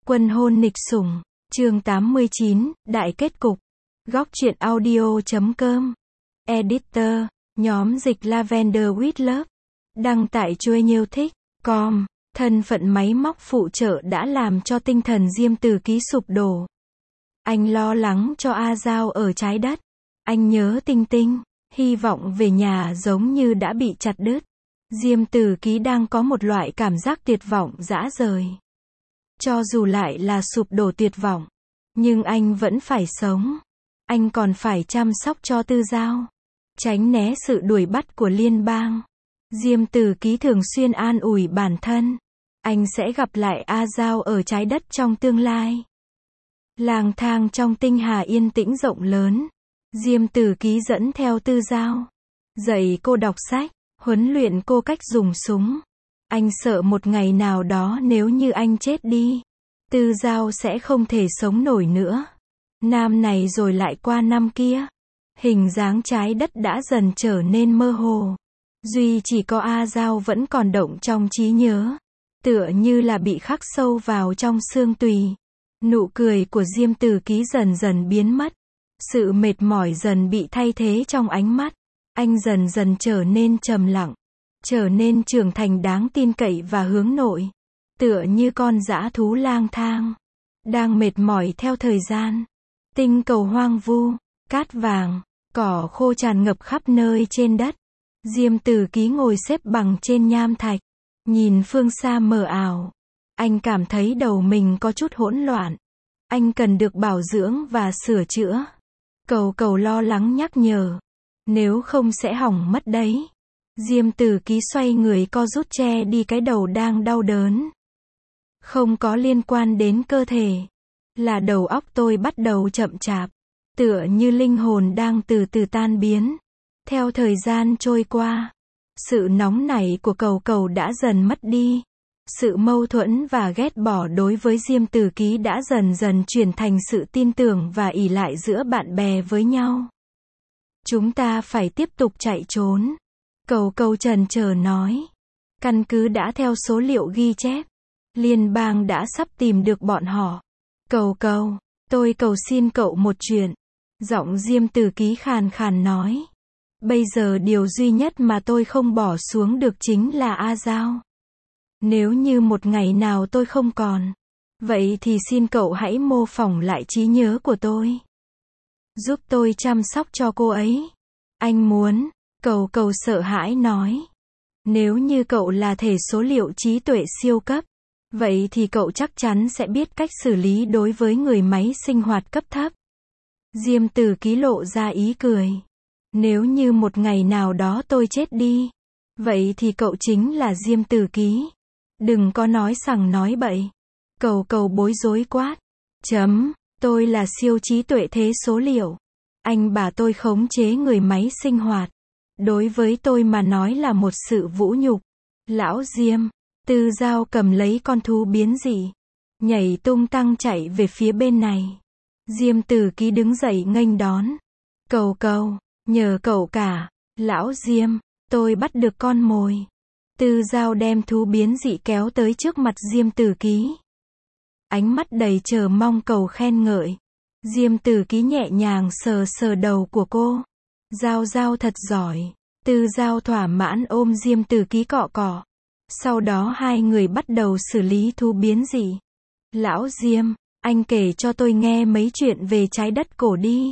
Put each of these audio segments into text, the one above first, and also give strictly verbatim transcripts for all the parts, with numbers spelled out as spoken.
Quân hôn nịch sủng, chương tám mươi chín, đại kết cục. Góc truyện audio chấm com. Editor, nhóm dịch Lavender with Love. Đăng tải chuỗi nhiêu thích. Com. Thân phận máy móc phụ trợ đã làm cho tinh thần Diêm Tử Ký sụp đổ. Anh lo lắng cho A Giao ở trái đất. Anh nhớ Tinh Tinh. Hy vọng về nhà giống như đã bị chặt đứt. Diêm Tử Ký đang có một loại cảm giác tuyệt vọng dã rời. Cho dù lại là sụp đổ tuyệt vọng, nhưng anh vẫn phải sống. Anh còn phải chăm sóc cho Tư Giao, tránh né sự đuổi bắt của liên bang. Diêm Tử Ký thường xuyên an ủi bản thân, anh sẽ gặp lại A Giao ở trái đất trong tương lai. Lang thang trong tinh hà yên tĩnh rộng lớn, Diêm Tử Ký dẫn theo Tư Giao, dạy cô đọc sách, huấn luyện cô cách dùng súng. Anh sợ một ngày nào đó nếu như anh chết đi, Tư Giao sẽ không thể sống nổi nữa. Năm này rồi lại qua năm kia, hình dáng trái đất đã dần trở nên mơ hồ. Duy chỉ có A Giao vẫn còn động trong trí nhớ, tựa như là bị khắc sâu vào trong xương tùy. Nụ cười của Diêm Tử Ký dần dần biến mất, sự mệt mỏi dần bị thay thế trong ánh mắt. Anh dần dần trở nên trầm lặng, trở nên trưởng thành đáng tin cậy và hướng nội, tựa như con dã thú lang thang, đang mệt mỏi theo thời gian. Tinh cầu hoang vu, cát vàng, cỏ khô tràn ngập khắp nơi trên đất. Diêm Tử Ký ngồi xếp bằng trên nham thạch, nhìn phương xa mờ ảo. Anh cảm thấy đầu mình có chút hỗn loạn. Anh cần được bảo dưỡng và sửa chữa. Cầu cầu lo lắng nhắc nhở, nếu không sẽ hỏng mất đấy. Diêm Tử Ký xoay người co rút che đi cái đầu đang đau đớn. Không có liên quan đến cơ thể, là đầu óc tôi bắt đầu chậm chạp, tựa như linh hồn đang từ từ tan biến. Theo thời gian trôi qua, sự nóng nảy của cầu cầu đã dần mất đi. Sự mâu thuẫn và ghét bỏ đối với Diêm Tử Ký đã dần dần chuyển thành sự tin tưởng và ỷ lại giữa bạn bè với nhau. Chúng ta phải tiếp tục chạy trốn. Cầu cầu chần chờ nói. Căn cứ đã theo số liệu ghi chép, liên bang đã sắp tìm được bọn họ. Cầu cầu, tôi cầu xin cậu một chuyện. Giọng Diêm Tử Ký khàn khàn nói. Bây giờ điều duy nhất mà tôi không bỏ xuống được chính là A Giao. Nếu như một ngày nào tôi không còn, vậy thì xin cậu hãy mô phỏng lại trí nhớ của tôi. Giúp tôi chăm sóc cho cô ấy. Anh muốn. Cầu cầu sợ hãi nói. Nếu như cậu là thể số liệu trí tuệ siêu cấp, vậy thì cậu chắc chắn sẽ biết cách xử lý đối với người máy sinh hoạt cấp thấp. Diêm Tử Ký lộ ra ý cười. Nếu như một ngày nào đó tôi chết đi, vậy thì cậu chính là Diêm Tử Ký. Đừng có nói sằng nói bậy. Cầu cầu bối rối quát. Chấm, tôi là siêu trí tuệ thế số liệu. Anh bảo tôi khống chế người máy sinh hoạt. Đối với tôi mà nói là một sự vũ nhục. Lão Diêm. Tư Giao cầm lấy con thú biến dị, nhảy tung tăng chạy về phía bên này. Diêm Tử Ký đứng dậy nghênh đón. Cầu cầu, nhờ cậu cả. Lão Diêm, tôi bắt được con mồi. Tư Giao đem thú biến dị kéo tới trước mặt Diêm Tử Ký. Ánh mắt đầy chờ mong cầu khen ngợi. Diêm Tử Ký nhẹ nhàng sờ sờ đầu của cô. Giao Giao thật giỏi. Tư Giao thỏa mãn ôm Diêm Tử Ký cọ cọ. Sau đó hai người bắt đầu xử lý thú biến dị. Lão Diêm, anh kể cho tôi nghe mấy chuyện về trái đất cổ đi.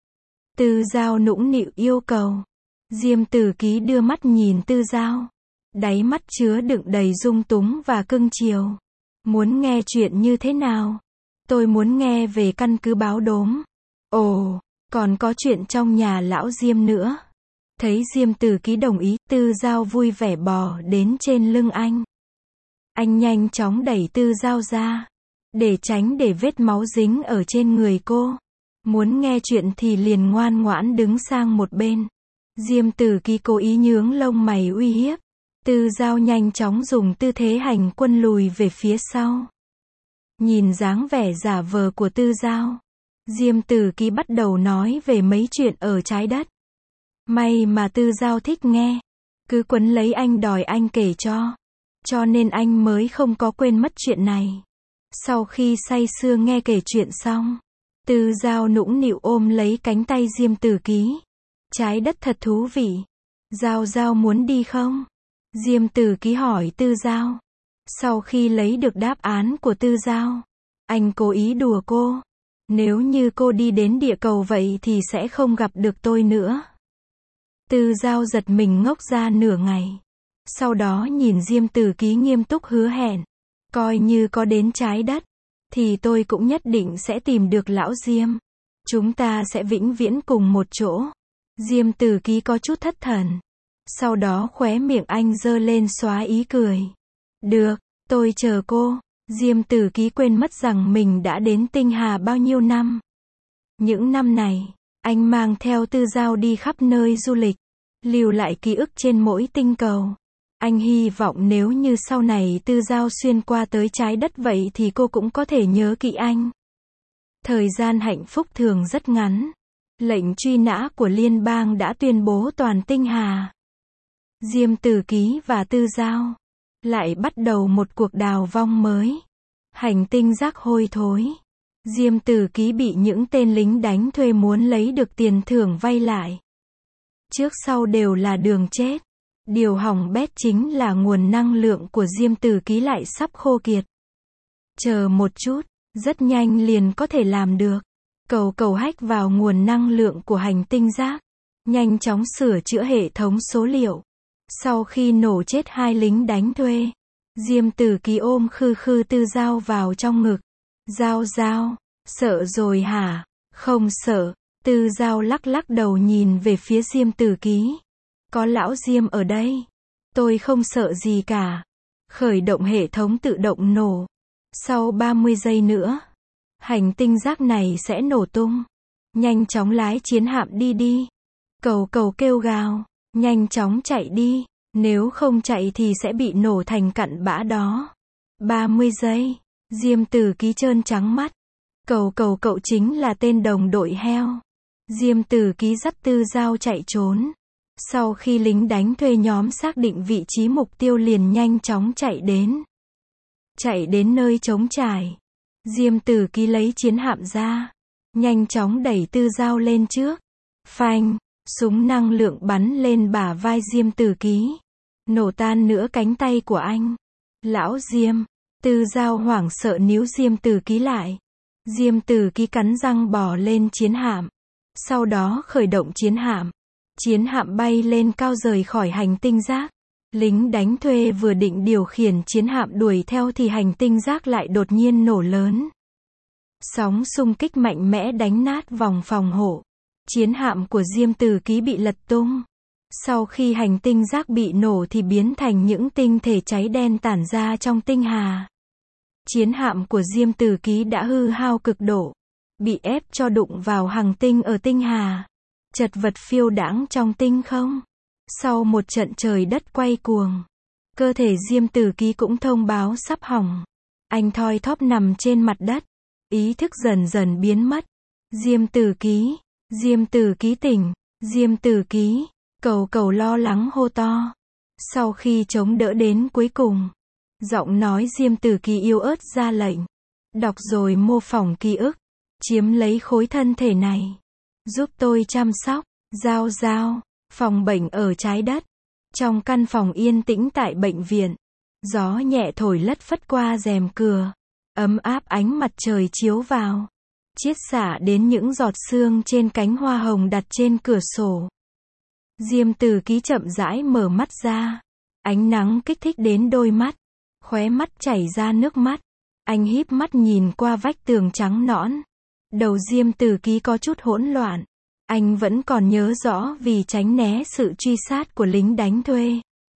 Tư Giao nũng nịu yêu cầu. Diêm Tử Ký đưa mắt nhìn Tư Giao. Đáy mắt chứa đựng đầy dung túng và cưng chiều. Muốn nghe chuyện như thế nào? Tôi muốn nghe về căn cứ báo đốm. Ồ, còn có chuyện trong nhà lão Diêm nữa. Thấy Diêm Tử Ký đồng ý, Tư Giao vui vẻ bò đến trên lưng anh. Anh nhanh chóng đẩy Tư Giao ra, để tránh để vết máu dính ở trên người cô. Muốn nghe chuyện thì liền ngoan ngoãn đứng sang một bên. Diêm Tử Ký cố ý nhướng lông mày uy hiếp. Tư Giao nhanh chóng dùng tư thế hành quân lùi về phía sau. Nhìn dáng vẻ giả vờ của Tư Giao, Diêm Tử Ký bắt đầu nói về mấy chuyện ở trái đất. May mà Tư Giao thích nghe, cứ quấn lấy anh đòi anh kể cho. Cho nên anh mới không có quên mất chuyện này. Sau khi say sưa nghe kể chuyện xong, Tư Dao nũng nịu ôm lấy cánh tay Diêm Tử Ký. Trái đất thật thú vị. Dao Dao muốn đi không? Diêm Tử Ký hỏi Tư Dao. Sau khi lấy được đáp án của Tư Dao, anh cố ý đùa cô. Nếu như cô đi đến địa cầu vậy thì sẽ không gặp được tôi nữa. Tư Dao giật mình ngốc ra nửa ngày. Sau đó nhìn Diêm Tử Ký nghiêm túc hứa hẹn. Coi như có đến trái đất, thì tôi cũng nhất định sẽ tìm được lão Diêm. Chúng ta sẽ vĩnh viễn cùng một chỗ. Diêm Tử Ký có chút thất thần. Sau đó khóe miệng anh giơ lên xóa ý cười. Được, tôi chờ cô. Diêm Tử Ký quên mất rằng mình đã đến tinh hà bao nhiêu năm. Những năm này, anh mang theo Tư Dao đi khắp nơi du lịch, lưu lại ký ức trên mỗi tinh cầu. Anh hy vọng nếu như sau này Tư Dao xuyên qua tới trái đất vậy thì cô cũng có thể nhớ kỹ anh. Thời gian hạnh phúc thường rất ngắn. Lệnh truy nã của liên bang đã tuyên bố toàn tinh hà. Diêm Tử Ký và Tư Dao lại bắt đầu một cuộc đào vong mới. Hành tinh rác hôi thối. Diêm Tử Ký bị những tên lính đánh thuê muốn lấy được tiền thưởng vay lại. Trước sau đều là đường chết. Điều hỏng bét chính là nguồn năng lượng của Diêm Tử Ký lại sắp khô kiệt. Chờ một chút, rất nhanh liền có thể làm được. Cầu cầu hack vào nguồn năng lượng của hành tinh rác. Nhanh chóng sửa chữa hệ thống số liệu. Sau khi nổ chết hai lính đánh thuê, Diêm Tử Ký ôm khư khư Tư Dao vào trong ngực. Dao Dao, sợ rồi hả? Không sợ. Tư Dao lắc lắc đầu nhìn về phía Diêm Tử Ký. Có lão Diêm ở đây. Tôi không sợ gì cả. Khởi động hệ thống tự động nổ. Sau ba mươi giây nữa, hành tinh rác này sẽ nổ tung. Nhanh chóng lái chiến hạm đi đi. Cầu cầu kêu gào. Nhanh chóng chạy đi. Nếu không chạy thì sẽ bị nổ thành cặn bã đó. ba mươi giây. Diêm Tử Ký trơn trắng mắt. Cầu cầu cậu chính là tên đồng đội heo. Diêm Tử Ký dắt Tư Dao chạy trốn. Sau khi lính đánh thuê nhóm xác định vị trí mục tiêu liền nhanh chóng chạy đến. Chạy đến nơi trống trải. Diêm Tử Ký lấy chiến hạm ra. Nhanh chóng đẩy Tư Dao lên trước. Phanh, súng năng lượng bắn lên bả vai Diêm Tử Ký. Nổ tan nửa cánh tay của anh. Lão Diêm. Tư Dao hoảng sợ níu Diêm Tử Ký lại. Diêm Tử Ký cắn răng bò lên chiến hạm. Sau đó khởi động chiến hạm. Chiến hạm bay lên cao rời khỏi hành tinh rác. Lính đánh thuê vừa định điều khiển chiến hạm đuổi theo thì hành tinh rác lại đột nhiên nổ lớn. Sóng xung kích mạnh mẽ đánh nát vòng phòng hộ. Chiến hạm của Diêm Tử Ký bị lật tung. Sau khi hành tinh rác bị nổ thì biến thành những tinh thể cháy đen tản ra trong tinh hà. Chiến hạm của Diêm Tử Ký đã hư hao cực độ. Bị ép cho đụng vào hành tinh ở tinh hà. Chật vật phiêu đãng trong tinh không. Sau một trận trời đất quay cuồng, cơ thể Diêm Tử Ký cũng thông báo sắp hỏng. Anh thoi thóp nằm trên mặt đất. Ý thức dần dần biến mất. Diêm Tử Ký, Diêm Tử Ký tỉnh, Diêm Tử Ký, cầu cầu lo lắng hô to. Sau khi chống đỡ đến cuối cùng, giọng nói Diêm Tử Ký yếu ớt ra lệnh. Đọc rồi mô phỏng ký ức. Chiếm lấy khối thân thể này. Giúp tôi chăm sóc. Dao Dao. Phòng bệnh ở trái đất. Trong căn phòng yên tĩnh tại bệnh viện. Gió nhẹ thổi lất phất qua rèm cửa. Ấm áp ánh mặt trời chiếu vào. Chiết xạ đến những giọt sương trên cánh hoa hồng đặt trên cửa sổ. Diêm Tử Ký chậm rãi mở mắt ra. Ánh nắng kích thích đến đôi mắt. Khóe mắt chảy ra nước mắt. Anh híp mắt nhìn qua vách tường trắng nõn. Đầu Diêm Tử Ký có chút hỗn loạn. Anh vẫn còn nhớ rõ vì tránh né sự truy sát của lính đánh thuê.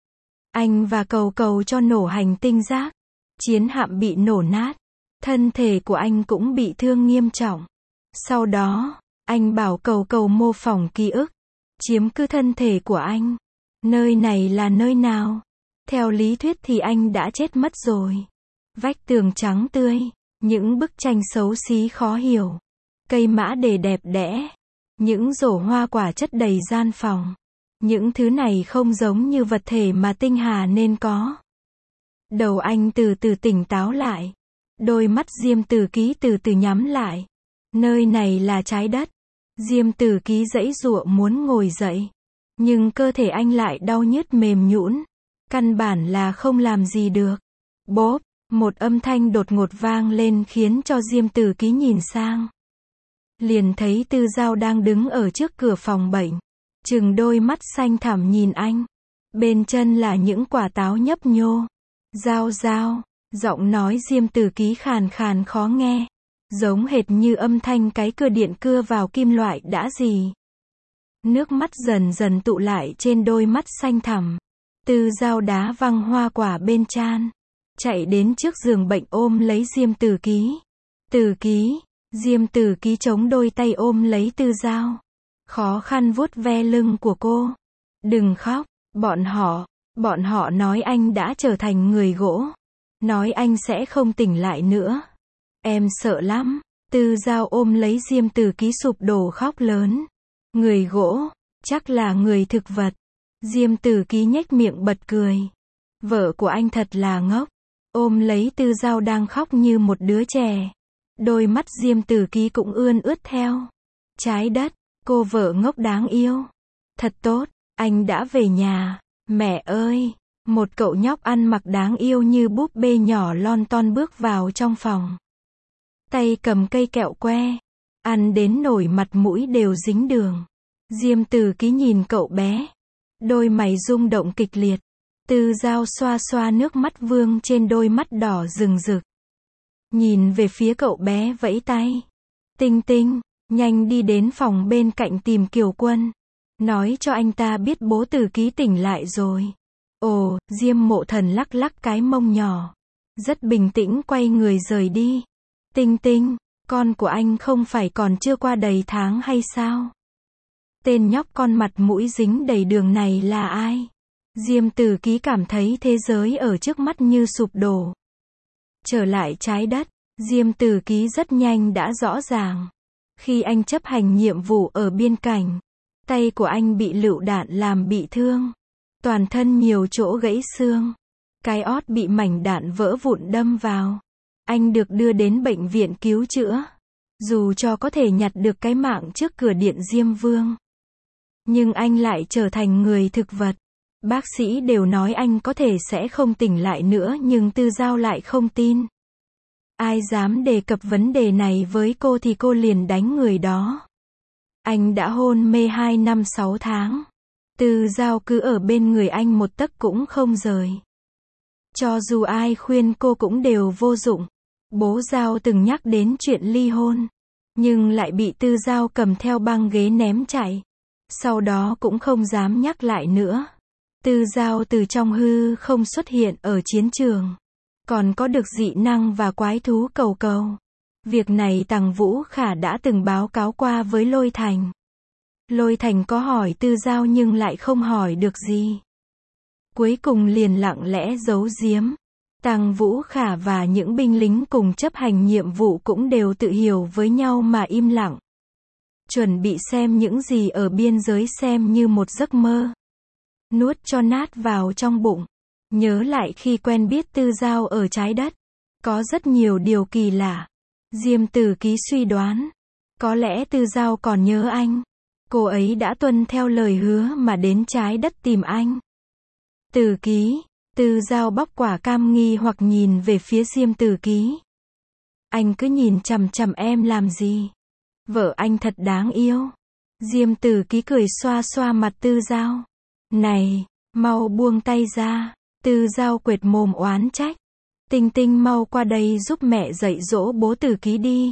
Anh và cầu cầu cho nổ hành tinh rác. Chiến hạm bị nổ nát. Thân thể của anh cũng bị thương nghiêm trọng. Sau đó, anh bảo cầu cầu mô phỏng ký ức. Chiếm cứ thân thể của anh. Nơi này là nơi nào? Theo lý thuyết thì anh đã chết mất rồi. Vách tường trắng tươi. Những bức tranh xấu xí khó hiểu. Cây mã đề đẹp đẽ. Những rổ hoa quả chất đầy gian phòng. Những thứ này không giống như vật thể mà tinh hà nên có. Đầu anh từ từ tỉnh táo lại. Đôi mắt Diêm Tử Ký từ từ nhắm lại. Nơi này là trái đất. Diêm Tử Ký giãy giụa muốn ngồi dậy. Nhưng cơ thể anh lại đau nhức mềm nhũn. Căn bản là không làm gì được. Bốp, một âm thanh đột ngột vang lên khiến cho Diêm Tử Ký nhìn sang. Liền thấy Tư Dao đang đứng ở trước cửa phòng bệnh. Trừng đôi mắt xanh thẳm nhìn anh. Bên chân là những quả táo nhấp nhô. Dao dao, giọng nói Diêm Tử Ký khàn khàn khó nghe. Giống hệt như âm thanh cái cưa điện cưa vào kim loại đã gì. Nước mắt dần dần tụ lại trên đôi mắt xanh thẳm. Tư Dao đá văng hoa quả bên trán. Chạy đến trước giường bệnh ôm lấy Diêm Tử Ký. Tử Ký, Diêm Tử Ký chống đôi tay ôm lấy Tư Dao. Khó khăn vuốt ve lưng của cô. Đừng khóc, bọn họ, bọn họ nói anh đã trở thành người gỗ. Nói anh sẽ không tỉnh lại nữa. Em sợ lắm. Tư Dao ôm lấy Diêm Tử Ký sụp đổ khóc lớn. Người gỗ, chắc là người thực vật. Diêm Tử Ký nhếch miệng bật cười. Vợ của anh thật là ngốc. Ôm lấy Tư Dao đang khóc như một đứa trẻ. Đôi mắt Diêm Tử Ký cũng ươn ướt theo. Trái đất, cô vợ ngốc đáng yêu. Thật tốt, anh đã về nhà. Mẹ ơi, một cậu nhóc ăn mặc đáng yêu như búp bê nhỏ lon ton bước vào trong phòng. Tay cầm cây kẹo que. Ăn đến nổi mặt mũi đều dính đường. Diêm Tử Ký nhìn cậu bé. Đôi mày rung động kịch liệt. Tư Dao xoa xoa nước mắt vương trên đôi mắt đỏ rừng rực. Nhìn về phía cậu bé vẫy tay. Tinh Tinh, nhanh đi đến phòng bên cạnh tìm Kiều Quân. Nói cho anh ta biết bố Tử Ký tỉnh lại rồi. Ồ, Diêm Mộ Thần lắc lắc cái mông nhỏ. Rất bình tĩnh quay người rời đi. Tinh Tinh, con của anh không phải còn chưa qua đầy tháng hay sao? Tên nhóc con mặt mũi dính đầy đường này là ai? Diêm Tử Ký cảm thấy thế giới ở trước mắt như sụp đổ. Trở lại trái đất, Diêm Tử Ký rất nhanh đã rõ ràng. Khi anh chấp hành nhiệm vụ ở biên cảnh, tay của anh bị lựu đạn làm bị thương. Toàn thân nhiều chỗ gãy xương. Cái ót bị mảnh đạn vỡ vụn đâm vào. Anh được đưa đến bệnh viện cứu chữa. Dù cho có thể nhặt được cái mạng trước cửa điện Diêm Vương. Nhưng anh lại trở thành người thực vật. Bác sĩ đều nói anh có thể sẽ không tỉnh lại nữa nhưng Tư Dao lại không tin. Ai dám đề cập vấn đề này với cô thì cô liền đánh người đó. Anh đã hôn mê hai năm sáu tháng. Tư Dao cứ ở bên người anh một tấc cũng không rời. Cho dù ai khuyên cô cũng đều vô dụng. Bố Dao từng nhắc đến chuyện ly hôn. Nhưng lại bị Tư Dao cầm theo băng ghế ném chạy. Sau đó cũng không dám nhắc lại nữa. Tư Dao từ trong hư không xuất hiện ở chiến trường. Còn có được dị năng và quái thú cầu cầu. Việc này Tằng Vũ Khả đã từng báo cáo qua với Lôi Thành. Lôi Thành có hỏi Tư Dao nhưng lại không hỏi được gì. Cuối cùng liền lặng lẽ giấu giếm. Tằng Vũ Khả và những binh lính cùng chấp hành nhiệm vụ cũng đều tự hiểu với nhau mà im lặng. Chuẩn bị xem những gì ở biên giới xem như một giấc mơ. Nuốt cho nát vào trong bụng. Nhớ lại khi quen biết Tư Dao ở trái đất. Có rất nhiều điều kỳ lạ. Diêm Tử Ký suy đoán. Có lẽ Tư Dao còn nhớ anh. Cô ấy đã tuân theo lời hứa mà đến trái đất tìm anh. Tử Ký. Tư Dao bóc quả cam nghi hoặc nhìn về phía Diêm Tử Ký. Anh cứ nhìn chằm chằm em làm gì? Vợ anh thật đáng yêu. Diêm Tử Ký cười xoa xoa mặt Tư Dao. Này, mau buông tay ra. Tư Dao quệt mồm oán trách. Tinh Tinh mau qua đây giúp mẹ dạy dỗ bố Tử Ký đi.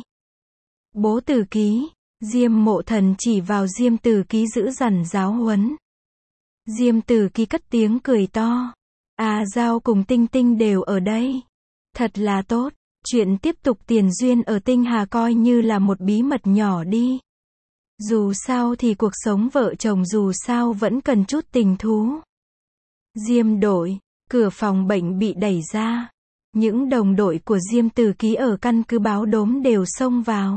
Bố Tử Ký. Diêm Mộ Thần chỉ vào Diêm Tử Ký giữ dằn giáo huấn. Diêm Tử Ký cất tiếng cười to. À, Dao cùng Tinh Tinh đều ở đây. Thật là tốt. Chuyện tiếp tục tiền duyên ở Tinh Hà coi như là một bí mật nhỏ đi. Dù sao thì cuộc sống vợ chồng dù sao vẫn cần chút tình thú. Diêm đội. Cửa phòng bệnh bị đẩy ra. Những đồng đội của Diêm Tử Ký ở căn cứ báo đốm đều xông vào.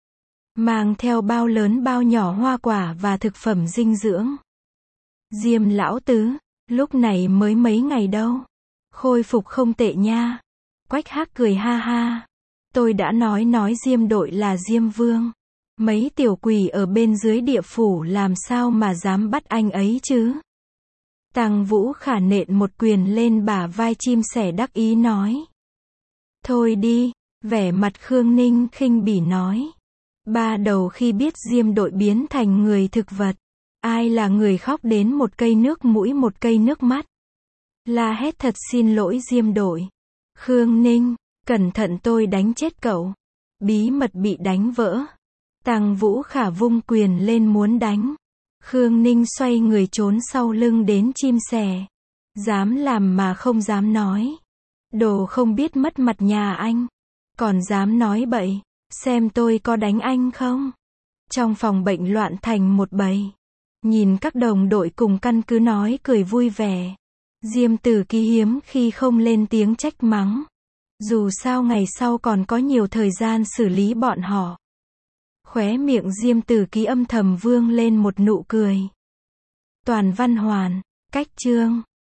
Mang theo bao lớn bao nhỏ hoa quả và thực phẩm dinh dưỡng. Diêm lão tứ. Lúc này mới mấy ngày đâu. Khôi phục không tệ nha. Quách Hắc cười ha ha. Tôi đã nói nói Diêm đội là Diêm Vương. Mấy tiểu quỷ ở bên dưới địa phủ làm sao mà dám bắt anh ấy chứ? Tàng Vũ Khả nện một quyền lên bả vai chim sẻ đắc ý nói. Thôi đi, vẻ mặt Khương Ninh khinh bỉ nói. Ba đầu khi biết Diêm đội biến thành người thực vật, ai là người khóc đến một cây nước mũi một cây nước mắt. La hét thật xin lỗi Diêm đội. Khương Ninh, cẩn thận tôi đánh chết cậu. Bí mật bị đánh vỡ. Tàng Vũ Khả vung quyền lên muốn đánh. Khương Ninh xoay người trốn sau lưng đến chim sẻ. Dám làm mà không dám nói. Đồ không biết mất mặt nhà anh. Còn dám nói bậy. Xem tôi có đánh anh không? Trong phòng bệnh loạn thành một bầy. Nhìn các đồng đội cùng căn cứ nói cười vui vẻ. Diêm Tử Ký hiếm khi không lên tiếng trách mắng. Dù sao ngày sau còn có nhiều thời gian xử lý bọn họ. Khóe miệng Diêm Tử Ký âm thầm vương lên một nụ cười. Toàn Văn Hoàn, cách chương